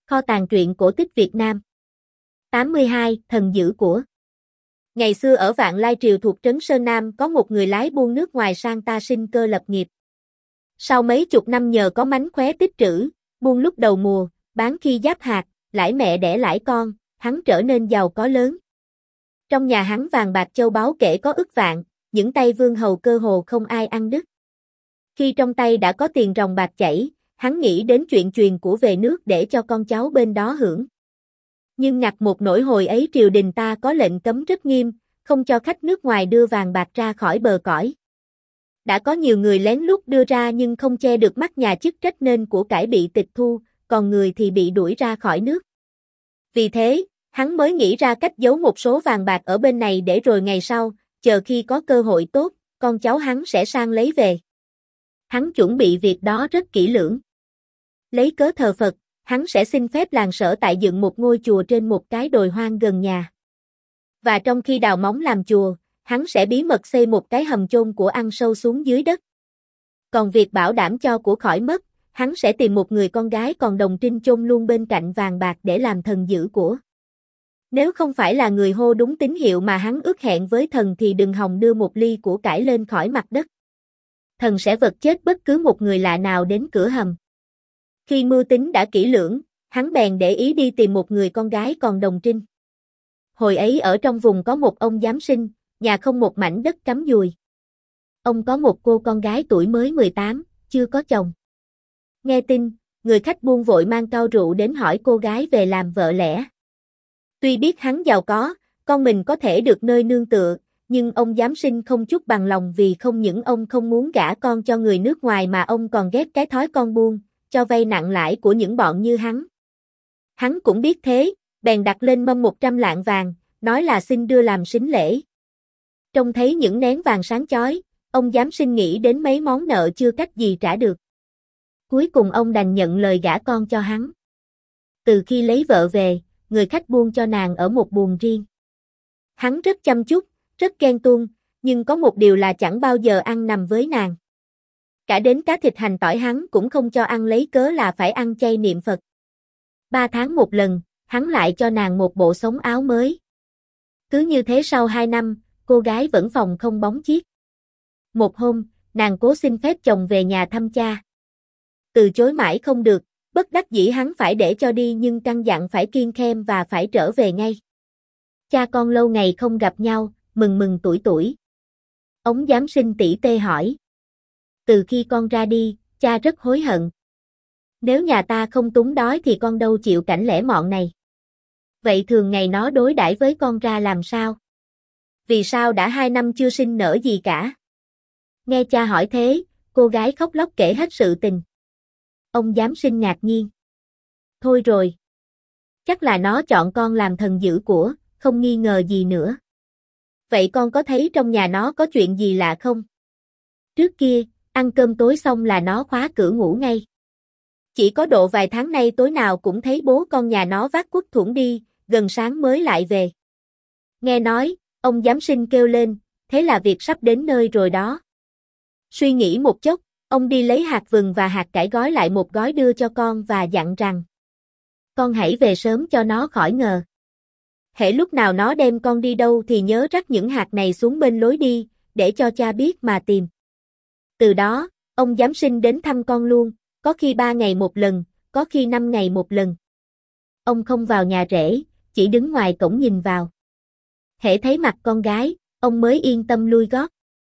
Kho tàng truyện cổ tích Việt Nam. 82. Thần dữ của. Ngày xưa ở Vạn Lai Triều thuộc trấn Sơn Nam có một người lái buôn nước ngoài sang ta sinh cơ lập nghiệp. Sau mấy chục năm nhờ có mánh khóe tích trữ, buôn lúc đầu mùa, bán khi giáp hạt, lãi mẹ đẻ lãi con, hắn trở nên giàu có lớn. Trong nhà hắn vàng bạc châu báu kể có ức vạn, những tay vương hầu cơ hồ không ai ăn đứt. Khi trong tay đã có tiền ròng bạc chảy, hắn nghĩ đến chuyện truyền của về nước để cho con cháu bên đó hưởng. Nhưng ngặt một nỗi hồi ấy triều đình ta có lệnh cấm rất nghiêm, không cho khách nước ngoài đưa vàng bạc ra khỏi bờ cõi. Đã có nhiều người lén lút đưa ra nhưng không che được mắt nhà chức trách nên của cải bị tịch thu, còn người thì bị đuổi ra khỏi nước. Vì thế, hắn mới nghĩ ra cách giấu một số vàng bạc ở bên này để rồi ngày sau, chờ khi có cơ hội tốt, con cháu hắn sẽ sang lấy về. Hắn chuẩn bị việc đó rất kỹ lưỡng. Lấy cớ thờ Phật, hắn sẽ xin phép làng Sở tại dựng một ngôi chùa trên một cái đồi hoang gần nhà. Và trong khi đào móng làm chùa, hắn sẽ bí mật xây một cái hầm chôn của ăn sâu xuống dưới đất. Còn việc bảo đảm cho của khỏi mất, hắn sẽ tìm một người con gái còn đồng trinh chôn luôn bên cạnh vàng bạc để làm thần giữ của. Nếu không phải là người hô đúng tín hiệu mà hắn ước hẹn với thần thì đừng hòng đưa một ly của cải lên khỏi mặt đất. Thần sẽ vật chết bất cứ một người lạ nào đến cửa hầm. Khi mưu tính đã kỹ lưỡng, hắn bèn để ý đi tìm một người con gái còn đồng trinh. Hồi ấy ở trong vùng có một ông giám sinh, nhà không một mảnh đất cắm dùi. Ông có một cô con gái tuổi mới 18, chưa có chồng. Nghe tin, người khách buôn vội mang cao rượu đến hỏi cô gái về làm vợ lẽ. Tuy biết hắn giàu có, con mình có thể được nơi nương tựa, nhưng ông giám sinh không chút bằng lòng vì không những ông không muốn gả con cho người nước ngoài mà ông còn ghét cái thói con buôn, cho vay nặng lãi của những bọn như hắn. Hắn cũng biết thế, bèn đặt lên mâm 100 lạng vàng, nói là xin đưa làm sính lễ. Trông thấy những nén vàng sáng chói, ông giám sinh nghĩ đến mấy món nợ chưa cách gì trả được. Cuối cùng ông đành nhận lời gả con cho hắn. Từ khi lấy vợ về, người khách buôn cho nàng ở một buồng riêng. Hắn rất chăm chút, rất ghen tuông, nhưng có một điều là chẳng bao giờ ăn nằm với nàng. Cả đến cá thịt hành tỏi hắn cũng không cho ăn lấy cớ là phải ăn chay niệm Phật. 3 tháng một lần, hắn lại cho nàng một bộ sống áo mới. Cứ như thế sau 2 năm, cô gái vẫn phòng không bóng chiếc. Một hôm, nàng cố xin phép chồng về nhà thăm cha. Từ chối mãi không được, bất đắc dĩ hắn phải để cho đi nhưng căn dặn phải kiêng khem và phải trở về ngay. Cha con lâu ngày không gặp nhau, mừng mừng tuổi tuổi. Ông giám sinh tỉ tê hỏi. Từ khi con ra đi, cha rất hối hận. Nếu nhà ta không túng đói thì con đâu chịu cảnh lẻ mọn này. Vậy thường ngày nó đối đãi với con ra làm sao? Vì sao đã 2 năm chưa sinh nở gì cả? Nghe cha hỏi thế, cô gái khóc lóc kể hết sự tình. Ông giám sinh ngạc nhiên. Thôi rồi. Chắc là nó chọn con làm thần dữ của, không nghi ngờ gì nữa. Vậy con có thấy trong nhà nó có chuyện gì lạ không? Trước kia, ăn cơm tối xong là nó khóa cửa ngủ ngay. Chỉ có độ vài tháng nay tối nào cũng thấy bố con nhà nó vác cuốc thuẫn đi, gần sáng mới lại về. Nghe nói, ông giám sinh kêu lên, thế là việc sắp đến nơi rồi đó. Suy nghĩ một chốc, ông đi lấy hạt vừng và hạt cải gói lại một gói đưa cho con và dặn rằng con hãy về sớm cho nó khỏi ngờ. Hễ lúc nào nó đem con đi đâu thì nhớ rắc những hạt này xuống bên lối đi, để cho cha biết mà tìm. Từ đó, ông giám sinh đến thăm con luôn, có khi 3 ngày một lần, có khi 5 ngày một lần. Ông không vào nhà rể, chỉ đứng ngoài cổng nhìn vào. Hễ thấy mặt con gái, ông mới yên tâm lui gót.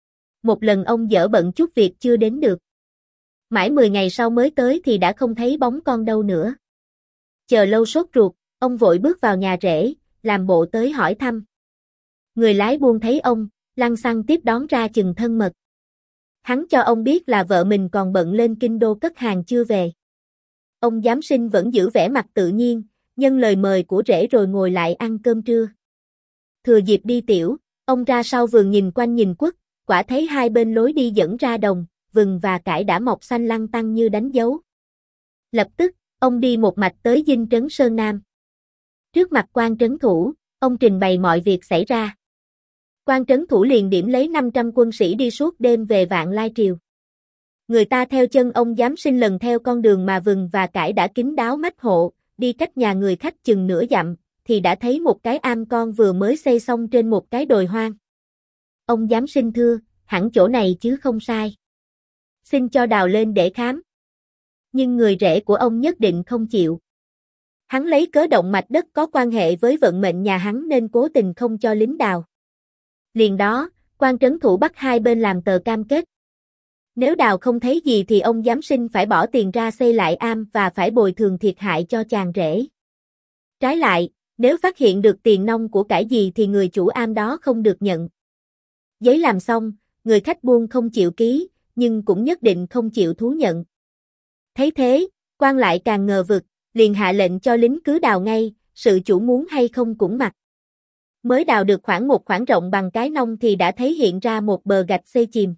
Một lần ông dở bận chút việc chưa đến được. Mãi 10 ngày sau mới tới thì đã không thấy bóng con đâu nữa. Chờ lâu sốt ruột, ông vội bước vào nhà rể, làm bộ tới hỏi thăm. Người lái buôn thấy ông, lăng xăng tiếp đón ra chừng thân mật. Hắn cho ông biết là vợ mình còn bận lên kinh đô cất hàng chưa về. Ông giám sinh vẫn giữ vẻ mặt tự nhiên, nhân lời mời của rể rồi ngồi lại ăn cơm trưa. Thừa dịp đi tiểu, ông ra sau vườn nhìn quanh nhìn quất, quả thấy hai bên lối đi dẫn ra đồng, vừng và cải đã mọc xanh lăng tăng như đánh dấu. Lập tức, ông đi một mạch tới dinh trấn Sơn Nam. Trước mặt quan trấn thủ, ông trình bày mọi việc xảy ra. Quan trấn thủ liền điểm lấy 500 quân sĩ đi suốt đêm về Vạn Lai Triều. Người ta theo chân ông giám sinh lần theo con đường mà vừng và cải đã kín đáo mách hộ, đi cách nhà người khách chừng nửa dặm, thì đã thấy một cái am con vừa mới xây xong trên một cái đồi hoang. Ông giám sinh thưa, hẳn chỗ này chứ không sai. Xin cho đào lên để khám. Nhưng người rể của ông nhất định không chịu. Hắn lấy cớ động mạch đất có quan hệ với vận mệnh nhà hắn nên cố tình không cho lính đào. Liền đó, quan trấn thủ bắt hai bên làm tờ cam kết. Nếu đào không thấy gì thì ông giám sinh phải bỏ tiền ra xây lại am và phải bồi thường thiệt hại cho chàng rể. Trái lại, nếu phát hiện được tiền nong của cải gì thì người chủ am đó không được nhận. Giấy làm xong, người khách buôn không chịu ký, nhưng cũng nhất định không chịu thú nhận. Thấy thế, quan lại càng ngờ vực, liền hạ lệnh cho lính cứ đào ngay, sự chủ muốn hay không cũng mặc. Mới đào được một khoảng rộng bằng cái nông thì đã thấy hiện ra một bờ gạch xây chìm.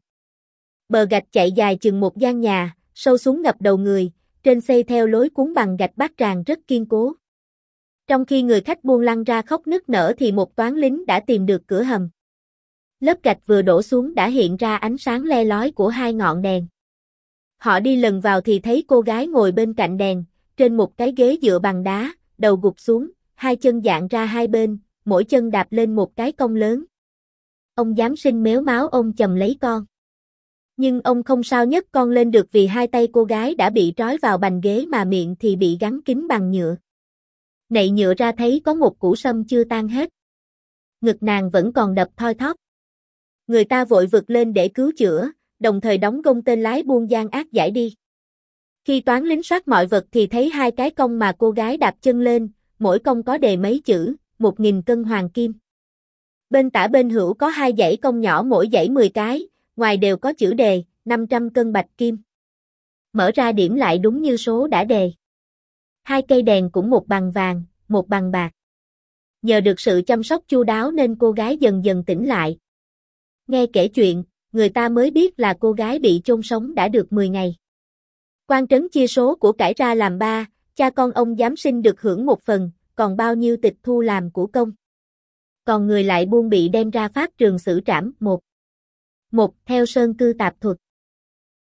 Bờ gạch chạy dài chừng một gian nhà, sâu xuống ngập đầu người, trên xây theo lối cuốn bằng gạch bát tràng rất kiên cố. Trong khi người khách buôn lăn ra khóc nức nở thì một toán lính đã tìm được cửa hầm. Lớp gạch vừa đổ xuống đã hiện ra ánh sáng le lói của hai ngọn đèn. Họ đi lần vào thì thấy cô gái ngồi bên cạnh đèn, trên một cái ghế dựa bằng đá, đầu gục xuống, hai chân dạn ra hai bên, mỗi chân đạp lên một cái cong lớn. Ông giám sinh mếu máo ôm chầm lấy con. Nhưng ông không sao nhấc con lên được vì hai tay cô gái đã bị trói vào bành ghế mà miệng thì bị gắn kín bằng nhựa. Nậy nhựa ra thấy có một củ sâm chưa tan hết. Ngực nàng vẫn còn đập thoi thóp. Người ta vội vực lên để cứu chữa, đồng thời đóng gông tên lái buôn gian ác giải đi. Khi toán lính soát mọi vật thì thấy hai cái cong mà cô gái đạp chân lên, mỗi cong có đề mấy chữ, 1000 cân hoàng kim. Bên tả bên hữu có hai dãy cong nhỏ mỗi dãy 10 cái, ngoài đều có chữ đề, 500 cân bạch kim. Mở ra điểm lại đúng như số đã đề. Hai cây đèn cũng một bằng vàng, một bằng bạc. Nhờ được sự chăm sóc chu đáo nên cô gái dần dần tỉnh lại. Nghe kể chuyện, người ta mới biết là cô gái bị chôn sống đã được 10 ngày. Quan trấn chia số của cải ra làm 3, cha con ông giám sinh được hưởng 1 phần, còn bao nhiêu tịch thu làm của công. Còn người lại buôn bị đem ra pháp trường xử trảm 1. Theo Sơn Cư Tạp Thuật.